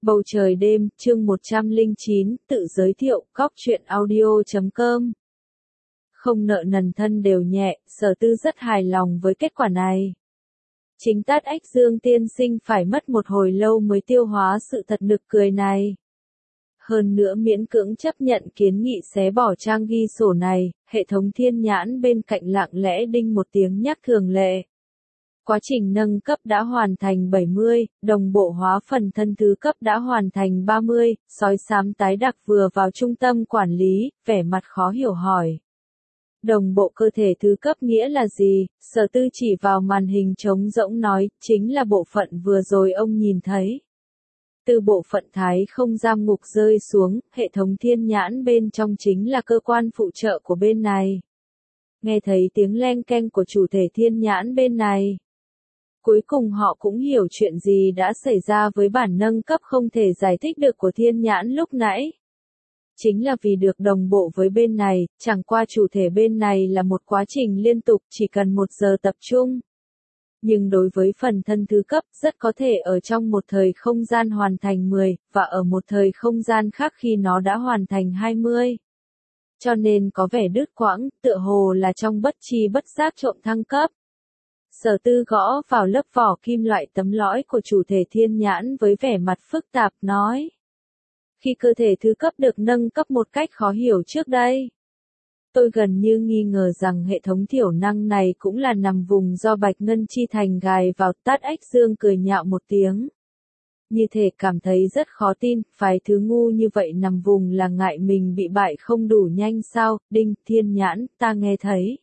Bầu trời đêm, chương 109, tự giới thiệu, góc truyện audio.com. Không nợ nần thân đều nhẹ, Sở Tư rất hài lòng với kết quả này. Chính Tát Ách Dương tiên sinh phải mất một hồi lâu mới tiêu hóa sự thật nực cười này. Hơn nữa miễn cưỡng chấp nhận kiến nghị xé bỏ trang ghi sổ này, hệ thống thiên nhãn bên cạnh lặng lẽ đinh một tiếng nhắc thường lệ. Quá trình nâng cấp đã hoàn thành 70, đồng bộ hóa phần thân thứ cấp đã hoàn thành 30, sói xám tái đặc vừa vào trung tâm quản lý, vẻ mặt khó hiểu hỏi. Đồng bộ cơ thể thứ cấp nghĩa là gì? Sở Tư chỉ vào màn hình trống rỗng nói, chính là bộ phận vừa rồi ông nhìn thấy. Từ bộ phận thái không giam ngục rơi xuống, hệ thống thiên nhãn bên trong chính là cơ quan phụ trợ của bên này. Nghe thấy tiếng leng keng của chủ thể thiên nhãn bên này. Cuối cùng họ cũng hiểu chuyện gì đã xảy ra với bản nâng cấp không thể giải thích được của thiên nhãn lúc nãy. Chính là vì được đồng bộ với bên này, chẳng qua chủ thể bên này là một quá trình liên tục chỉ cần 1 giờ tập trung. Nhưng đối với phần thân thứ cấp rất có thể ở trong một thời không gian hoàn thành 10, và ở một thời không gian khác khi nó đã hoàn thành 20. Cho nên có vẻ đứt quãng, tựa hồ là trong bất tri bất giác trộm thăng cấp. Sở Tư gõ vào lớp vỏ kim loại tấm lõi của chủ thể thiên nhãn với vẻ mặt phức tạp nói. Khi cơ thể thứ cấp được nâng cấp một cách khó hiểu trước đây. Tôi gần như nghi ngờ rằng hệ thống thiểu năng này cũng là nằm vùng do Bạch Ngân Chi Thành gài vào. Tát Ách Dương cười nhạo một tiếng. Như thể cảm thấy rất khó tin, phái thứ ngu như vậy nằm vùng là ngại mình bị bại không đủ nhanh sao? Đinh, thiên nhãn, ta nghe thấy.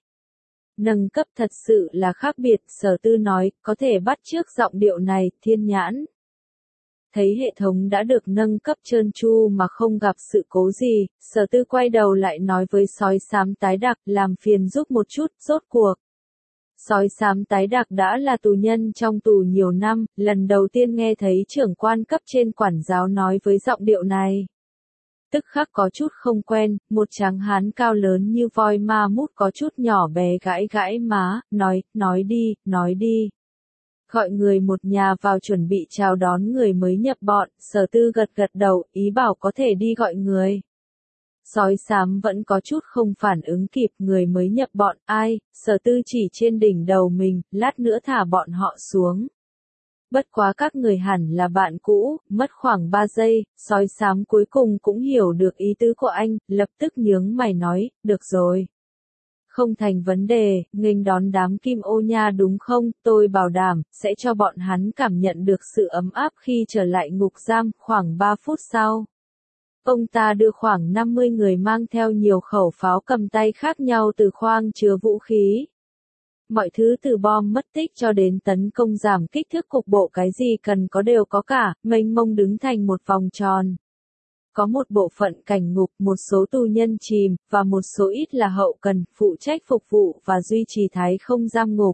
Nâng cấp thật sự là khác biệt, Sở Tư nói, có thể bắt chước giọng điệu này, thiên nhãn. Thấy hệ thống đã được nâng cấp trơn tru mà không gặp sự cố gì, Sở Tư quay đầu lại nói với sói xám tái đặc, làm phiền giúp một chút, rốt cuộc. Sói xám tái đặc đã là tù nhân trong tù nhiều năm, lần đầu tiên nghe thấy trưởng quan cấp trên quản giáo nói với giọng điệu này. Tức khắc có chút không quen, một tráng hán cao lớn như voi ma mút có chút nhỏ bé gãi gãi má, nói đi. Gọi người một nhà vào chuẩn bị chào đón người mới nhập bọn, Sở Tư gật đầu, ý bảo có thể đi gọi người. Sói xám vẫn có chút không phản ứng kịp, người mới nhập bọn, ai? Sở Tư chỉ trên đỉnh đầu mình, lát nữa thả bọn họ xuống. Bất quá các người hẳn là bạn cũ, mất khoảng 3 giây, sói xám cuối cùng cũng hiểu được ý tứ của anh, lập tức nhướng mày nói, được rồi. Không thành vấn đề, nghênh đón đám kim ô nha đúng không, tôi bảo đảm, sẽ cho bọn hắn cảm nhận được sự ấm áp khi trở lại ngục giam, khoảng 3 phút sau. Ông ta đưa khoảng 50 người mang theo nhiều khẩu pháo cầm tay khác nhau từ khoang chứa vũ khí. Mọi thứ từ bom mất tích cho đến tấn công giảm kích thước cục bộ cái gì cần có đều có cả, mênh mông đứng thành một vòng tròn. Có một bộ phận cảnh ngục, một số tù nhân chìm, và một số ít là hậu cần, phụ trách phục vụ và duy trì thái không giam ngục.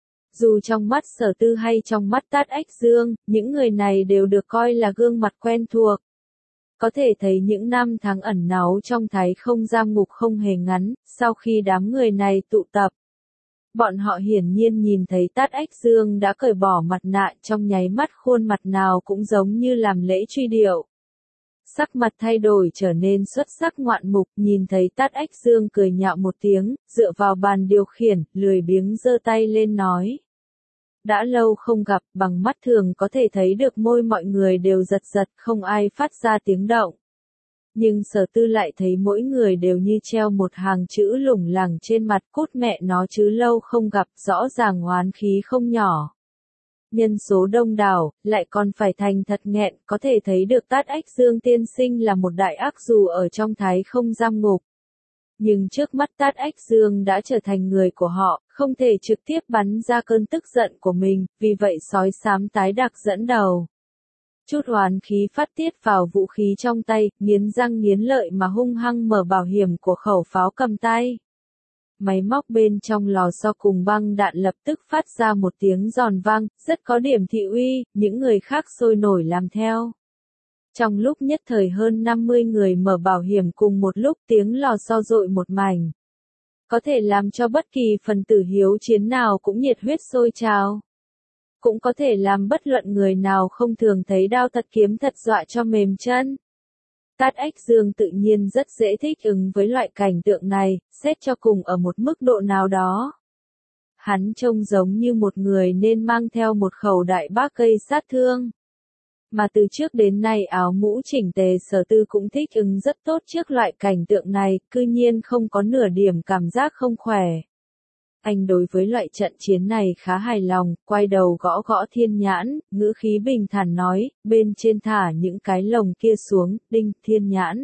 Dù trong mắt Sở Tư hay trong mắt Tát Ách Dương, những người này đều được coi là gương mặt quen thuộc. Có thể thấy những năm tháng ẩn náu trong thái không giam ngục không hề ngắn, sau khi đám người này tụ tập. Bọn họ hiển nhiên nhìn thấy Tát Ách Dương đã cởi bỏ mặt nạ, trong nháy mắt khuôn mặt nào cũng giống như làm lễ truy điệu. Sắc mặt thay đổi trở nên xuất sắc ngoạn mục, nhìn thấy Tát Ách Dương cười nhạo một tiếng, dựa vào bàn điều khiển, lười biếng giơ tay lên nói. Đã lâu không gặp, bằng mắt thường có thể thấy được môi mọi người đều giật giật, không ai phát ra tiếng động. Nhưng Sở Tư lại thấy mỗi người đều như treo một hàng chữ lủng lẳng trên mặt, cút mẹ nó chứ lâu không gặp, rõ ràng oán khí không nhỏ. Nhân số đông đảo, lại còn phải thành thật nghẹn, có thể thấy được Tát Ách Dương tiên sinh là một đại ác dù ở trong thái không giam ngục. Nhưng trước mắt Tát Ách Dương đã trở thành người của họ, không thể trực tiếp bắn ra cơn tức giận của mình, vì vậy sói xám tái đặc dẫn đầu. Chút oán khí phát tiết vào vũ khí trong tay, nghiến răng nghiến lợi mà hung hăng mở bảo hiểm của khẩu pháo cầm tay. Máy móc bên trong lò xo cùng băng đạn lập tức phát ra một tiếng giòn vang, rất có điểm thị uy, những người khác sôi nổi làm theo. Trong lúc nhất thời hơn 50 người mở bảo hiểm cùng một lúc, tiếng lò xo dội một mảnh. Có thể làm cho bất kỳ phần tử hiếu chiến nào cũng nhiệt huyết sôi trào. cũng có thể làm bất luận người nào không thường thấy đao thật kiếm thật dọa cho mềm chân. Tát Ách Dương tự nhiên rất dễ thích ứng với loại cảnh tượng này, xét cho cùng ở một mức độ nào đó. Hắn trông giống như một người nên mang theo một khẩu đại bác gây sát thương. Mà từ trước đến nay áo mũ chỉnh tề Sở Tư cũng thích ứng rất tốt trước loại cảnh tượng này, cư nhiên không có nửa điểm cảm giác không khỏe. Anh đối với loại trận chiến này khá hài lòng, quay đầu gõ gõ Thiên Nhãn, ngữ khí bình thản nói, bên trên thả những cái lồng kia xuống, đinh, Thiên Nhãn.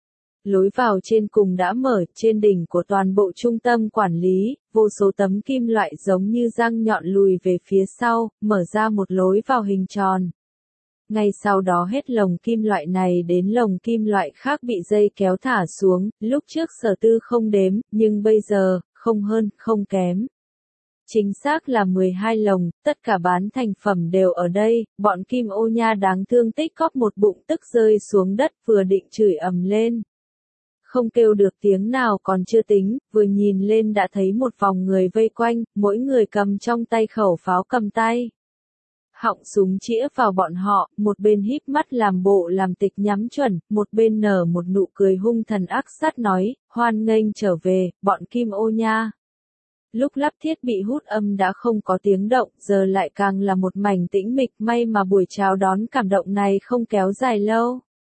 Lối vào trên cùng đã mở, trên đỉnh của toàn bộ trung tâm quản lý, vô số tấm kim loại giống như răng nhọn lùi về phía sau, mở ra một lối vào hình tròn. Ngay sau đó hết lồng kim loại này đến lồng kim loại khác bị dây kéo thả xuống, lúc trước Sở Tư không đếm, nhưng bây giờ, không hơn, không kém. Chính xác là 12 lồng, tất cả bán thành phẩm đều ở đây, bọn Kim Ô Nha đáng thương tích cóp một bụng tức rơi xuống đất vừa định chửi ầm lên. Không kêu được tiếng nào còn chưa tính, vừa nhìn lên đã thấy một vòng người vây quanh, mỗi người cầm trong tay khẩu pháo cầm tay. Họng súng chĩa vào bọn họ, một bên híp mắt làm bộ làm tịch nhắm chuẩn, một bên nở một nụ cười hung thần ác sát nói, hoan nghênh trở về, bọn Kim Ô Nha. Lúc lắp thiết bị hút âm đã không có tiếng động, giờ lại càng là một mảnh tĩnh mịch, may mà buổi chào đón cảm động này không kéo dài lâu.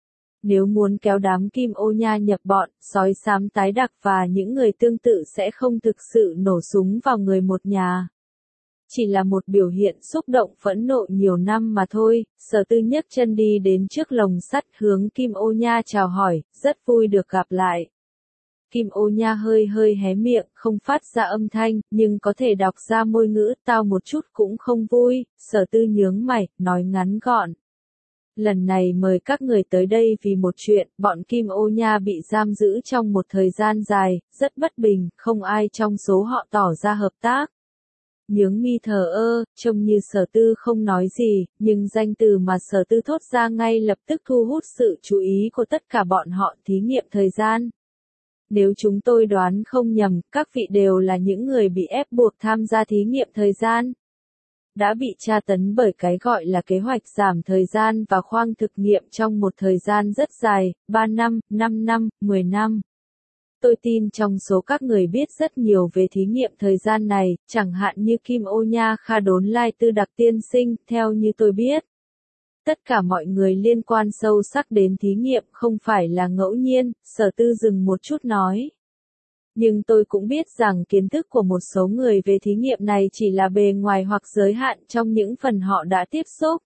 Nếu muốn kéo đám Kim Ô Nha nhập bọn, sói xám tái đặc và những người tương tự sẽ không thực sự nổ súng vào người một nhà. Chỉ là một biểu hiện xúc động phẫn nộ nhiều năm mà thôi. Sở Tư nhấc chân đi đến trước lồng sắt hướng Kim Ô Nha chào hỏi, rất vui được gặp lại. Kim Ô Nha hơi hơi hé miệng, không phát ra âm thanh, nhưng có thể đọc ra môi ngữ, tao một chút cũng không vui. Sở Tư nhướng mày, nói ngắn gọn. Lần này mời các người tới đây vì một chuyện, bọn Kim Ô Nha bị giam giữ trong một thời gian dài, rất bất bình, không ai trong số họ tỏ ra hợp tác. Nhướng mi thờ ơ, trông như Sở Tư không nói gì, nhưng danh từ mà Sở Tư thốt ra ngay lập tức thu hút sự chú ý của tất cả bọn họ. Thí nghiệm thời gian. Nếu chúng tôi đoán không nhầm, các vị đều là những người bị ép buộc tham gia thí nghiệm thời gian. Đã bị tra tấn bởi cái gọi là kế hoạch giảm thời gian và khoang thực nghiệm trong một thời gian rất dài, 3 năm, 5 năm, 10 năm. Tôi tin trong số các người biết rất nhiều về thí nghiệm thời gian này, chẳng hạn như Kim Ô Nha Kha Đốn Lai Tư Đặc tiên sinh, theo như tôi biết. Tất cả mọi người liên quan sâu sắc đến thí nghiệm không phải là ngẫu nhiên, Sở Tư dừng một chút nói. Nhưng tôi cũng biết rằng kiến thức của một số người về thí nghiệm này chỉ là bề ngoài hoặc giới hạn trong những phần họ đã tiếp xúc.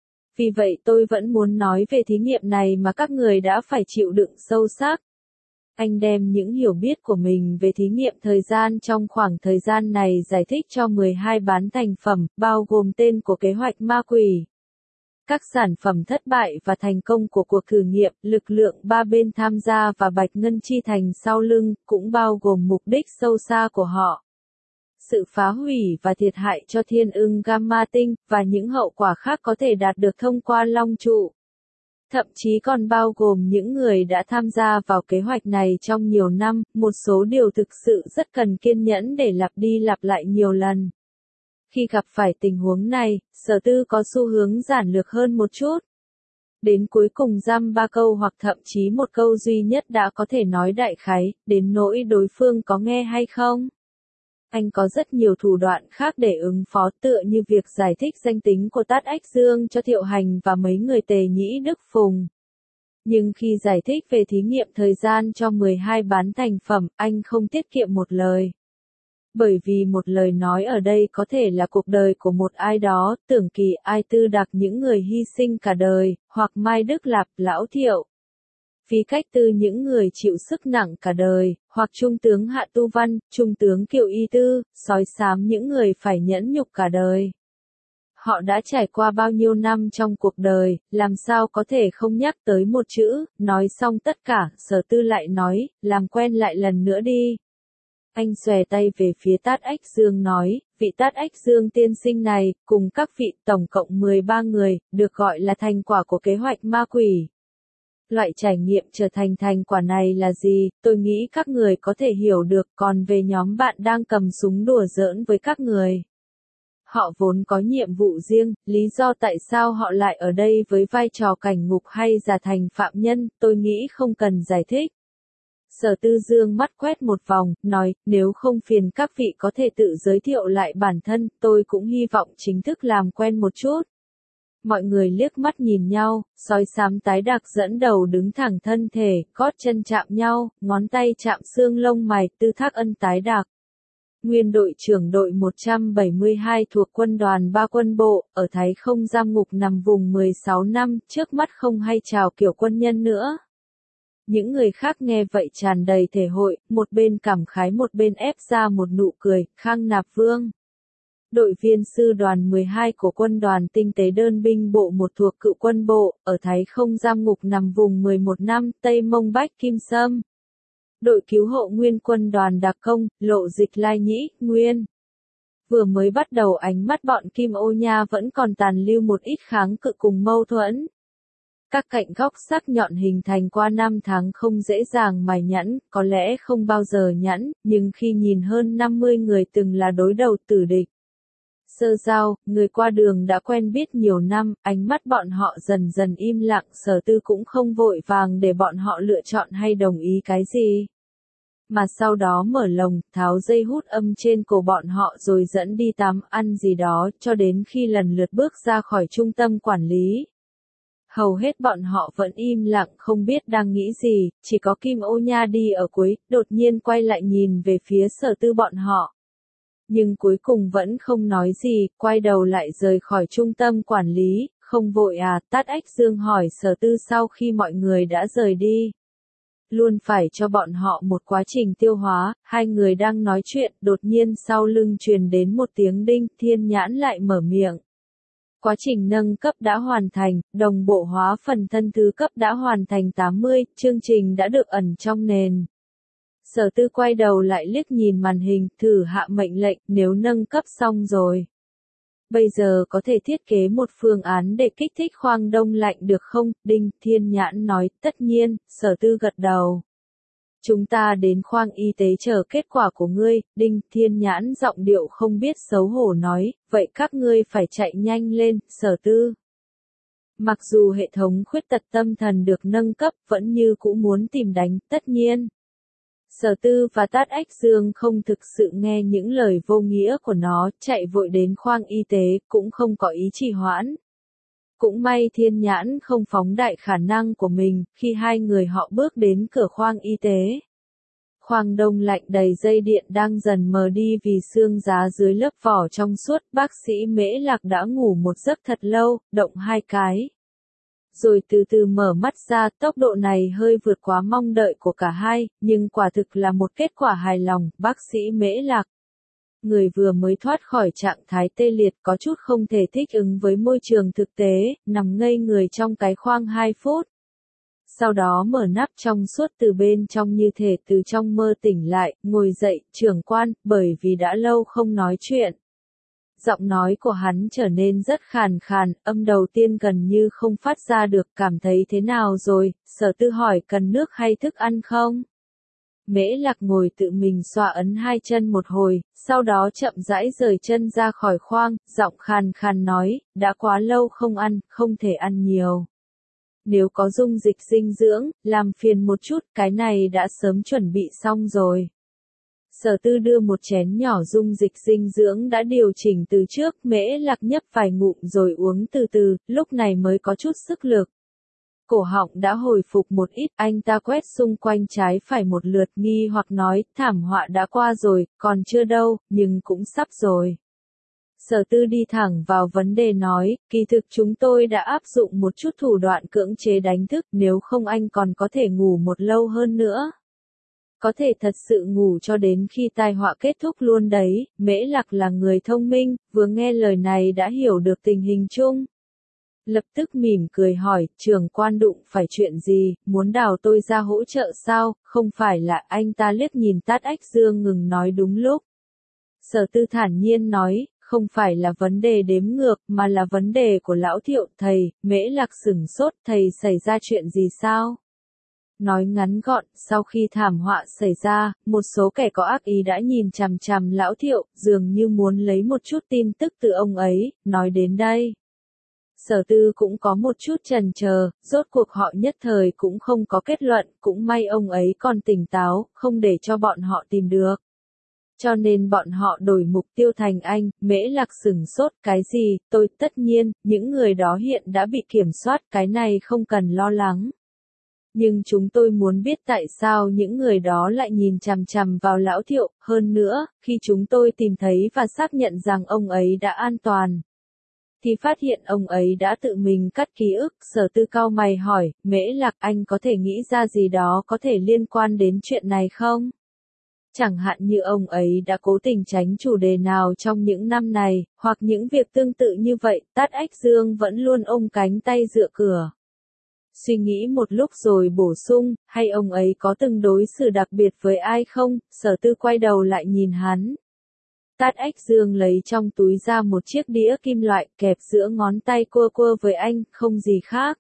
Vì vậy tôi vẫn muốn nói về thí nghiệm này mà các người đã phải chịu đựng sâu sắc. Anh đem những hiểu biết của mình về thí nghiệm thời gian trong khoảng thời gian này giải thích cho 12 bán thành phẩm, bao gồm tên của kế hoạch ma quỷ. Các sản phẩm thất bại và thành công của cuộc thử nghiệm, lực lượng ba bên tham gia và Bạch Ngân Chi Thành sau lưng, cũng bao gồm mục đích sâu xa của họ. Sự phá hủy và thiệt hại cho thiên ưng Gamma tinh, và những hậu quả khác có thể đạt được thông qua long trụ. Thậm chí còn bao gồm những người đã tham gia vào kế hoạch này trong nhiều năm, một số điều thực sự rất cần kiên nhẫn để lặp đi lặp lại nhiều lần. Khi gặp phải tình huống này, Sở Tư có xu hướng giản lược hơn một chút. Đến cuối cùng dăm ba câu hoặc thậm chí một câu duy nhất đã có thể nói đại khái, đến nỗi đối phương có nghe hay không. Anh có rất nhiều thủ đoạn khác để ứng phó, tựa như việc giải thích danh tính của Tát Ách Dương cho Thiệu Hành và mấy người Tề Nhĩ Đức Phùng. Nhưng khi giải thích về thí nghiệm thời gian cho 12 bán thành phẩm, anh không tiết kiệm một lời. Bởi vì một lời nói ở đây có thể là cuộc đời của một ai đó, Tưởng Kỳ, Ai Tư Đặc, những người hy sinh cả đời, hoặc Mai Đức Lạp, Lão Thiệu. Phí Cách Tư, những người chịu sức nặng cả đời, hoặc Trung tướng Hạ Tu Văn, Trung tướng Kiều Y Tư, Sói Xám, những người phải nhẫn nhục cả đời. Họ đã trải qua bao nhiêu năm trong cuộc đời, làm sao có thể không nhắc tới một chữ, nói xong tất cả, Sở Tư lại nói, làm quen lại lần nữa đi. Anh xòe tay về phía Tát Ách Dương nói, vị Tát Ách Dương tiên sinh này, cùng các vị tổng cộng 13 người, được gọi là thành quả của kế hoạch ma quỷ. Loại trải nghiệm trở thành thành quả này là gì, tôi nghĩ các người có thể hiểu được, còn về nhóm bạn đang cầm súng đùa giỡn với các người. Họ vốn có nhiệm vụ riêng, lý do tại sao họ lại ở đây với vai trò cảnh ngục hay giả thành phạm nhân, tôi nghĩ không cần giải thích. Sở Tư dương mắt quét một vòng, nói, nếu không phiền các vị có thể tự giới thiệu lại bản thân, tôi cũng hy vọng chính thức làm quen một chút. Mọi người liếc mắt nhìn nhau, sói xám tái đặc dẫn đầu đứng thẳng thân thể, gót chân chạm nhau, ngón tay chạm xương lông mày, Tư Thác Ân tái đặc. Nguyên đội trưởng đội 172 thuộc quân đoàn 3 quân bộ, ở Thái Không giam ngục nằm vùng 16 năm, trước mắt không hay chào kiểu quân nhân nữa. Những người khác nghe vậy tràn đầy thể hội, một bên cảm khái một bên ép ra một nụ cười, Khang Nạp Vương. Đội viên sư đoàn 12 của quân đoàn tinh tế đơn binh bộ 1 thuộc cựu quân bộ, ở Thái Không giam ngục nằm vùng 11 năm, Tây Mông Bách Kim Sâm. Đội cứu hộ nguyên quân đoàn đặc công, Lộ Dịch Lai Nhĩ, Nguyên. Vừa mới bắt đầu ánh mắt bọn Kim Ô Nha vẫn còn tàn lưu một ít kháng cự cùng mâu thuẫn. Các cạnh góc sắc nhọn hình thành qua năm tháng không dễ dàng mài nhẵn, có lẽ không bao giờ nhẵn, nhưng khi nhìn hơn 50 người từng là đối đầu tử địch. Sơ giao, người qua đường đã quen biết nhiều năm, ánh mắt bọn họ dần dần im lặng, Sở Tư cũng không vội vàng để bọn họ lựa chọn hay đồng ý cái gì. Mà sau đó mở lồng, tháo dây hút âm trên cổ bọn họ rồi dẫn đi tắm, ăn gì đó, cho đến khi lần lượt bước ra khỏi trung tâm quản lý. Hầu hết bọn họ vẫn im lặng không biết đang nghĩ gì, chỉ có Kim Ô Nha đi ở cuối, đột nhiên quay lại nhìn về phía Sở Tư bọn họ. Nhưng cuối cùng vẫn không nói gì, quay đầu lại rời khỏi trung tâm quản lý, không vội à, Tát Ách Dương hỏi Sở Tư sau khi mọi người đã rời đi. Luôn phải cho bọn họ một quá trình tiêu hóa, hai người đang nói chuyện, đột nhiên sau lưng truyền đến một tiếng đinh, Thiên Nhãn lại mở miệng. Quá trình nâng cấp đã hoàn thành, đồng bộ hóa phần thân thứ cấp đã hoàn thành 80, chương trình đã được ẩn trong nền. Sở Tư quay đầu lại liếc nhìn màn hình, thử hạ mệnh lệnh, nếu nâng cấp xong rồi. Bây giờ có thể thiết kế một phương án để kích thích khoang đông lạnh được không? Đinh Thiên Nhãn nói, tất nhiên, Sở Tư gật đầu. Chúng ta đến khoang y tế chờ kết quả của ngươi, Đinh Thiên Nhãn giọng điệu không biết xấu hổ nói, vậy các ngươi phải chạy nhanh lên, Sở Tư. Mặc dù hệ thống khuyết tật tâm thần được nâng cấp, vẫn như cũ muốn tìm đánh, tất nhiên. Sở Tư và Tát Ách Dương không thực sự nghe những lời vô nghĩa của nó, chạy vội đến khoang y tế, cũng không có ý trì hoãn. Cũng may Thiên Nhãn không phóng đại khả năng của mình, khi hai người họ bước đến cửa khoang y tế. Khoang đông lạnh đầy dây điện đang dần mờ đi vì xương giá dưới lớp vỏ trong suốt, bác sĩ Mễ Lạc đã ngủ một giấc thật lâu, động hai cái. Rồi từ từ mở mắt ra, tốc độ này hơi vượt quá mong đợi của cả hai, nhưng quả thực là một kết quả hài lòng, bác sĩ Mễ Lạc. Người vừa mới thoát khỏi trạng thái tê liệt có chút không thể thích ứng với môi trường thực tế, nằm ngây người trong cái khoang 2 phút. Sau đó mở nắp trong suốt từ bên trong như thể từ trong mơ tỉnh lại, ngồi dậy, trưởng quan, bởi vì đã lâu không nói chuyện. Giọng nói của hắn trở nên rất khàn khàn, âm đầu tiên gần như không phát ra được, cảm thấy thế nào rồi, Sở Tư hỏi cần nước hay thức ăn không? Mễ Lạc ngồi tự mình xoa ấn hai chân một hồi, sau đó chậm rãi rời chân ra khỏi khoang, giọng khàn khàn nói, đã quá lâu không ăn, không thể ăn nhiều. Nếu có dung dịch dinh dưỡng, làm phiền một chút, cái này đã sớm chuẩn bị xong rồi. Sở Tư đưa một chén nhỏ dung dịch dinh dưỡng đã điều chỉnh từ trước, Mễ Lạc nhấp vài ngụm rồi uống từ từ, lúc này mới có chút sức lực. Cổ họng đã hồi phục một ít, anh ta quét xung quanh trái phải một lượt nghi hoặc nói, thảm họa đã qua rồi, còn chưa đâu, nhưng cũng sắp rồi. Sở Tư đi thẳng vào vấn đề nói, kỳ thực chúng tôi đã áp dụng một chút thủ đoạn cưỡng chế đánh thức, nếu không anh còn có thể ngủ một lâu hơn nữa. Có thể thật sự ngủ cho đến khi tai họa kết thúc luôn đấy, Mễ Lạc là người thông minh, vừa nghe lời này đã hiểu được tình hình chung. Lập tức mỉm cười hỏi, trưởng quan đụng phải chuyện gì, muốn đào tôi ra hỗ trợ sao, không phải là anh ta liếc nhìn Tát Ách Dương ngừng nói đúng lúc. Sở Tư thản nhiên nói, không phải là vấn đề đếm ngược, mà là vấn đề của lão Thiệu, thầy, Mễ Lạc sửng sốt, thầy xảy ra chuyện gì sao? Nói ngắn gọn, sau khi thảm họa xảy ra, một số kẻ có ác ý đã nhìn chằm chằm Lão Thiệu, dường như muốn lấy một chút tin tức từ ông ấy, nói đến đây. Sở Tư cũng có một chút chần chờ, rốt cuộc họ nhất thời cũng không có kết luận, cũng may ông ấy còn tỉnh táo, không để cho bọn họ tìm được. Cho nên bọn họ đổi mục tiêu thành anh, Mễ Lạc sửng sốt, cái gì, tôi, tất nhiên, những người đó hiện đã bị kiểm soát, cái này không cần lo lắng. Nhưng chúng tôi muốn biết tại sao những người đó lại nhìn chằm chằm vào Lão Thiệu, hơn nữa, khi chúng tôi tìm thấy và xác nhận rằng ông ấy đã an toàn, thì phát hiện ông ấy đã tự mình cắt ký ức. Sở Tư cau mày hỏi, Mễ Lạc, anh có thể nghĩ ra gì đó có thể liên quan đến chuyện này không? Chẳng hạn như ông ấy đã cố tình tránh chủ đề nào trong những năm này, hoặc những việc tương tự như vậy, Tát Ách Dương vẫn luôn ôm cánh tay dựa cửa. Suy nghĩ một lúc rồi bổ sung, hay ông ấy có từng đối xử đặc biệt với ai không? Sở Tư quay đầu lại nhìn hắn. Tát Ách Dương lấy trong túi ra một chiếc đĩa kim loại kẹp giữa ngón tay cua cua với anh, không gì khác.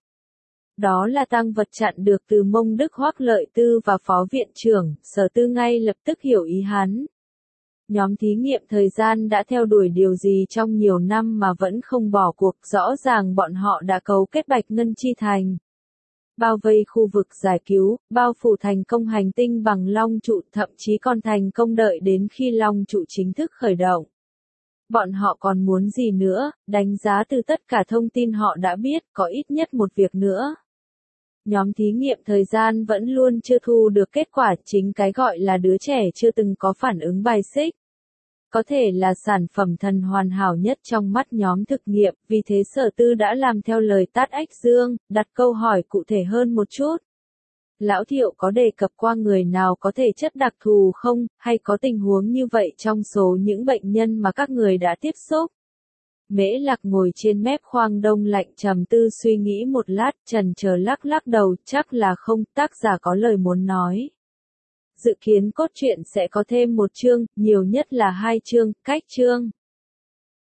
Đó là tang vật chặn được từ Mông Đức Hoắc Lợi Tư và Phó Viện trưởng. Sở Tư ngay lập tức hiểu ý hắn. Nhóm thí nghiệm thời gian đã theo đuổi điều gì trong nhiều năm mà vẫn không bỏ cuộc, rõ ràng bọn họ đã cấu kết Bạch Ngân Chi Thành, bao vây khu vực giải cứu, bao phủ thành công hành tinh bằng long trụ, thậm chí còn thành công đợi đến khi long trụ chính thức khởi động. Bọn họ còn muốn gì nữa? Đánh giá từ tất cả thông tin họ đã biết, có ít nhất một việc nữa. Nhóm thí nghiệm thời gian vẫn luôn chưa thu được kết quả, chính cái gọi là đứa trẻ chưa từng có phản ứng bài xích. Có thể là sản phẩm thần hoàn hảo nhất trong mắt nhóm thực nghiệm, vì thế Sở Tư đã làm theo lời Tát Ách Dương, đặt câu hỏi cụ thể hơn một chút. Lão Thiệu có đề cập qua người nào có thể chất đặc thù không, hay có tình huống như vậy trong số những bệnh nhân mà các người đã tiếp xúc? Mễ Lạc ngồi trên mép khoang đông lạnh trầm tư suy nghĩ một lát, chần chờ lắc lắc đầu, chắc là không, tác giả có lời muốn nói. Dự kiến cốt truyện sẽ có thêm một chương, nhiều nhất là 2 chương, cách chương.